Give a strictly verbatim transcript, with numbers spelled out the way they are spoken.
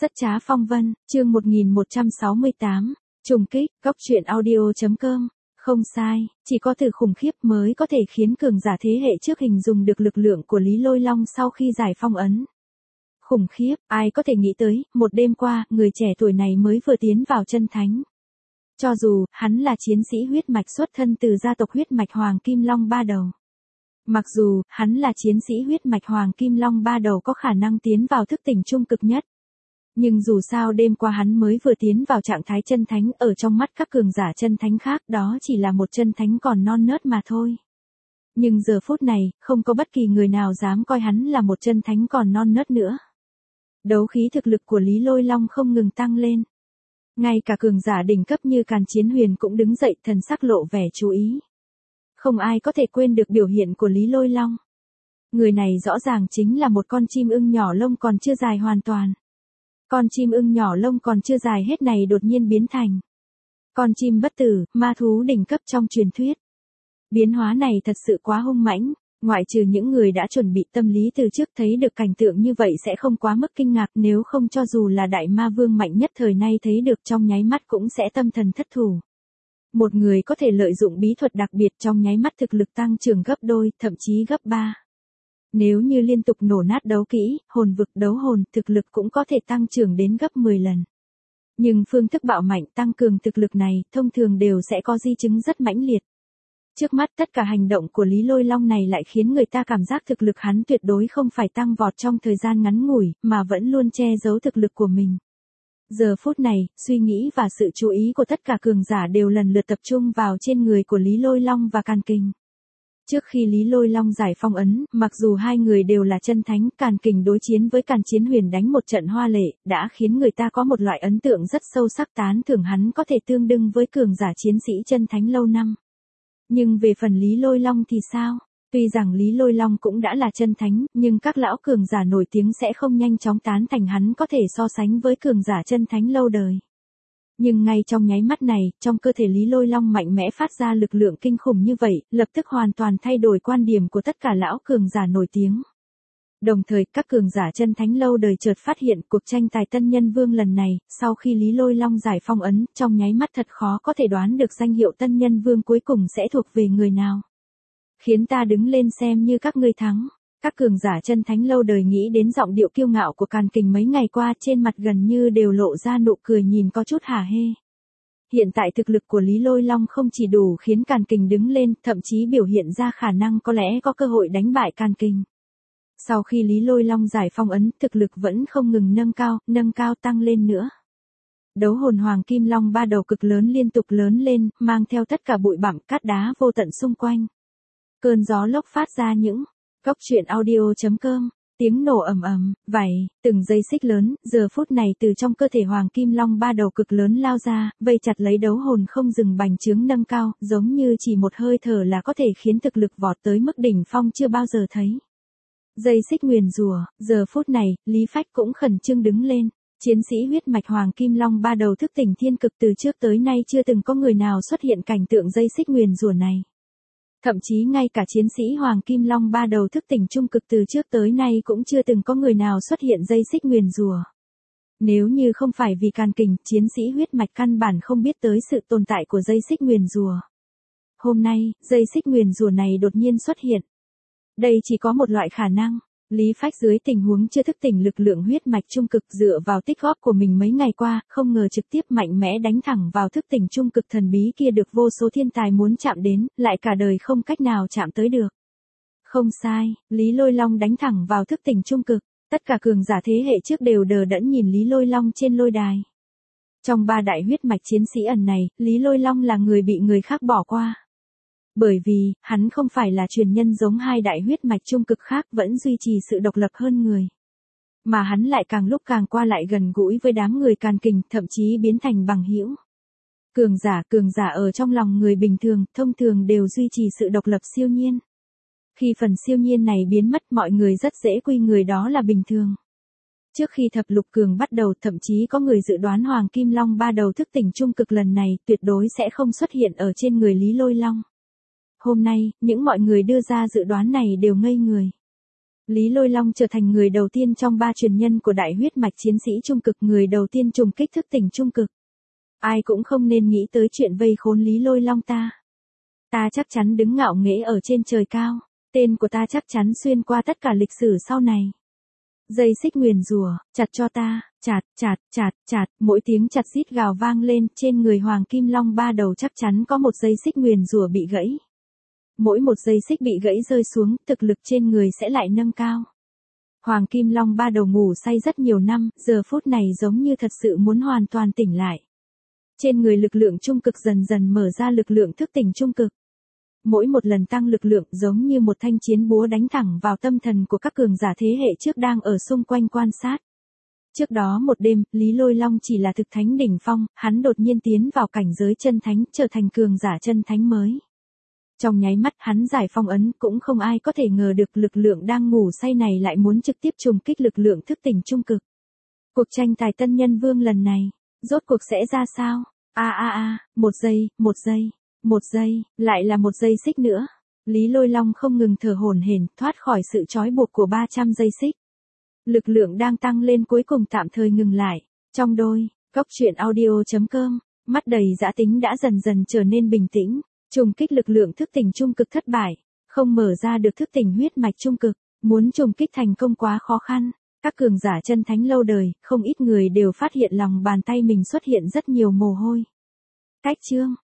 Rất trá phong vân, chương một nghìn một trăm sáu mươi tám, trùng kích, góc truyện audio chấm com. Không sai, chỉ có từ khủng khiếp mới có thể khiến cường giả thế hệ trước hình dung được lực lượng của Lý Lôi Long sau khi giải phong ấn. Khủng khiếp, ai có thể nghĩ tới, một đêm qua, người trẻ tuổi này mới vừa tiến vào chân thánh. Cho dù, hắn là chiến sĩ huyết mạch xuất thân từ gia tộc huyết mạch Hoàng Kim Long ba đầu. Mặc dù, hắn là chiến sĩ huyết mạch Hoàng Kim Long ba đầu có khả năng tiến vào thức tỉnh trung cực nhất. Nhưng dù sao đêm qua hắn mới vừa tiến vào trạng thái chân thánh, ở trong mắt các cường giả chân thánh khác đó chỉ là một chân thánh còn non nớt mà thôi. Nhưng giờ phút này, không có bất kỳ người nào dám coi hắn là một chân thánh còn non nớt nữa. Đấu khí thực lực của Lý Lôi Long không ngừng tăng lên. Ngay cả cường giả đỉnh cấp như Càn Chiến Huyền cũng đứng dậy, thần sắc lộ vẻ chú ý. Không ai có thể quên được biểu hiện của Lý Lôi Long. Người này rõ ràng chính là một con chim ưng nhỏ lông còn chưa dài hoàn toàn. Con chim ưng nhỏ lông còn chưa dài hết này đột nhiên biến thành con chim bất tử, ma thú đỉnh cấp trong truyền thuyết. Biến hóa này thật sự quá hung mãnh, ngoại trừ những người đã chuẩn bị tâm lý từ trước thấy được cảnh tượng như vậy sẽ không quá mức kinh ngạc, nếu không cho dù là đại ma vương mạnh nhất thời nay thấy được trong nháy mắt cũng sẽ tâm thần thất thủ. Một người có thể lợi dụng bí thuật đặc biệt trong nháy mắt thực lực tăng trưởng gấp đôi, thậm chí gấp ba. Nếu như liên tục nổ nát đấu kỹ, hồn vực đấu hồn, thực lực cũng có thể tăng trưởng đến gấp mười lần. Nhưng phương thức bạo mạnh tăng cường thực lực này, thông thường đều sẽ có di chứng rất mãnh liệt. Trước mắt tất cả hành động của Lý Lôi Long này lại khiến người ta cảm giác thực lực hắn tuyệt đối không phải tăng vọt trong thời gian ngắn ngủi, mà vẫn luôn che giấu thực lực của mình. Giờ phút này, suy nghĩ và sự chú ý của tất cả cường giả đều lần lượt tập trung vào trên người của Lý Lôi Long và Càn Kình. Trước khi Lý Lôi Long giải phong ấn, mặc dù hai người đều là chân thánh, Càn Kình đối chiến với Càn Chiến Huyền đánh một trận hoa lệ, đã khiến người ta có một loại ấn tượng rất sâu sắc, tán thưởng hắn có thể tương đương với cường giả chiến sĩ chân thánh lâu năm. Nhưng về phần Lý Lôi Long thì sao? Tuy rằng Lý Lôi Long cũng đã là chân thánh, nhưng các lão cường giả nổi tiếng sẽ không nhanh chóng tán thành hắn có thể so sánh với cường giả chân thánh lâu đời. Nhưng ngay trong nháy mắt này, trong cơ thể Lý Lôi Long mạnh mẽ phát ra lực lượng kinh khủng như vậy, lập tức hoàn toàn thay đổi quan điểm của tất cả lão cường giả nổi tiếng. Đồng thời, các cường giả chân thánh lâu đời chợt phát hiện cuộc tranh tài Tân Nhân Vương lần này, sau khi Lý Lôi Long giải phong ấn, trong nháy mắt thật khó có thể đoán được danh hiệu Tân Nhân Vương cuối cùng sẽ thuộc về người nào. Khiến ta đứng lên xem như các ngươi thắng. Các cường giả chân thánh lâu đời nghĩ đến giọng điệu kiêu ngạo của Càn Kình mấy ngày qua, trên mặt gần như đều lộ ra nụ cười nhìn có chút hả hê. Hiện tại thực lực của Lý Lôi Long không chỉ đủ khiến Càn Kình đứng lên, thậm chí biểu hiện ra khả năng có lẽ có cơ hội đánh bại Càn Kình. Sau khi Lý Lôi Long giải phong ấn, thực lực vẫn không ngừng nâng cao, nâng cao tăng lên nữa. Đấu hồn Hoàng Kim Long ba đầu cực lớn liên tục lớn lên, mang theo tất cả bụi bặm cát đá vô tận xung quanh. Cơn gió lốc phát ra những góc truyện audio chấm com, tiếng nổ ầm ầm, vảy, từng dây xích lớn, giờ phút này từ trong cơ thể Hoàng Kim Long ba đầu cực lớn lao ra, vây chặt lấy đấu hồn không dừng bành trướng nâng cao, giống như chỉ một hơi thở là có thể khiến thực lực vọt tới mức đỉnh phong chưa bao giờ thấy. Dây xích nguyền rủa, giờ phút này, Lý Phách cũng khẩn trương đứng lên. Chiến sĩ huyết mạch Hoàng Kim Long ba đầu thức tỉnh thiên cực, từ trước tới nay chưa từng có người nào xuất hiện cảnh tượng dây xích nguyền rủa này. Thậm chí ngay cả chiến sĩ Hoàng Kim Long ba đầu thức tỉnh trung cực từ trước tới nay cũng chưa từng có người nào xuất hiện dây xích nguyền rủa. Nếu như không phải vì Càn Kình, chiến sĩ huyết mạch căn bản không biết tới sự tồn tại của dây xích nguyền rủa. Hôm nay, dây xích nguyền rủa này đột nhiên xuất hiện. Đây chỉ có một loại khả năng. Lý Phách dưới tình huống chưa thức tỉnh lực lượng huyết mạch trung cực, dựa vào tích góp của mình mấy ngày qua, không ngờ trực tiếp mạnh mẽ đánh thẳng vào thức tỉnh trung cực thần bí kia được vô số thiên tài muốn chạm đến, lại cả đời không cách nào chạm tới được. Không sai, Lý Lôi Long đánh thẳng vào thức tỉnh trung cực, tất cả cường giả thế hệ trước đều đờ đẫn nhìn Lý Lôi Long trên lôi đài. Trong ba đại huyết mạch chiến sĩ ẩn này, Lý Lôi Long là người bị người khác bỏ qua. Bởi vì, hắn không phải là truyền nhân giống hai đại huyết mạch trung cực khác vẫn duy trì sự độc lập hơn người. Mà hắn lại càng lúc càng qua lại gần gũi với đám người Càn Kình, thậm chí biến thành bằng hữu. Cường giả, cường giả ở trong lòng người bình thường, thông thường đều duy trì sự độc lập siêu nhiên. Khi phần siêu nhiên này biến mất, mọi người rất dễ quy người đó là bình thường. Trước khi thập lục cường bắt đầu, thậm chí có người dự đoán Hoàng Kim Long ba đầu thức tỉnh trung cực lần này tuyệt đối sẽ không xuất hiện ở trên người Lý Lôi Long. Hôm nay, những mọi người đưa ra dự đoán này đều ngây người. Lý Lôi Long trở thành người đầu tiên trong ba truyền nhân của đại huyết mạch chiến sĩ trung cực, người đầu tiên trùng kích thức tỉnh trung cực. Ai cũng không nên nghĩ tới chuyện vây khốn Lý Lôi Long ta. Ta chắc chắn đứng ngạo nghễ ở trên trời cao, tên của ta chắc chắn xuyên qua tất cả lịch sử sau này. Dây xích nguyền rủa, chặt cho ta, chặt, chặt, chặt, chặt, mỗi tiếng chặt rít gào vang lên, trên người Hoàng Kim Long ba đầu chắc chắn có một dây xích nguyền rủa bị gãy. Mỗi một dây xích bị gãy rơi xuống, thực lực trên người sẽ lại nâng cao. Hoàng Kim Long ba đầu ngủ say rất nhiều năm, giờ phút này giống như thật sự muốn hoàn toàn tỉnh lại. Trên người lực lượng trung cực dần dần mở ra lực lượng thức tỉnh trung cực. Mỗi một lần tăng lực lượng giống như một thanh chiến búa đánh thẳng vào tâm thần của các cường giả thế hệ trước đang ở xung quanh quan sát. Trước đó một đêm, Lý Lôi Long chỉ là thực thánh đỉnh phong, hắn đột nhiên tiến vào cảnh giới chân thánh, trở thành cường giả chân thánh mới. Trong nháy mắt hắn giải phong ấn, cũng không ai có thể ngờ được lực lượng đang ngủ say này lại muốn trực tiếp trùng kích lực lượng thức tỉnh trung cực. Cuộc tranh tài tân nhân vương lần này, rốt cuộc sẽ ra sao? A a a, một giây, một giây, một giây, lại là một giây xích nữa. Lý Lôi Long không ngừng thở hổn hển, thoát khỏi sự trói buộc của ba trăm giây xích. Lực lượng đang tăng lên cuối cùng tạm thời ngừng lại. Trong đôi, góc truyện audio chấm com, mắt đầy dã tính đã dần dần trở nên bình tĩnh. Trùng kích lực lượng thức tỉnh trung cực thất bại, không mở ra được thức tỉnh huyết mạch trung cực, muốn trùng kích thành công quá khó khăn. Các cường giả chân thánh lâu đời, không ít người đều phát hiện lòng bàn tay mình xuất hiện rất nhiều mồ hôi. Cách chương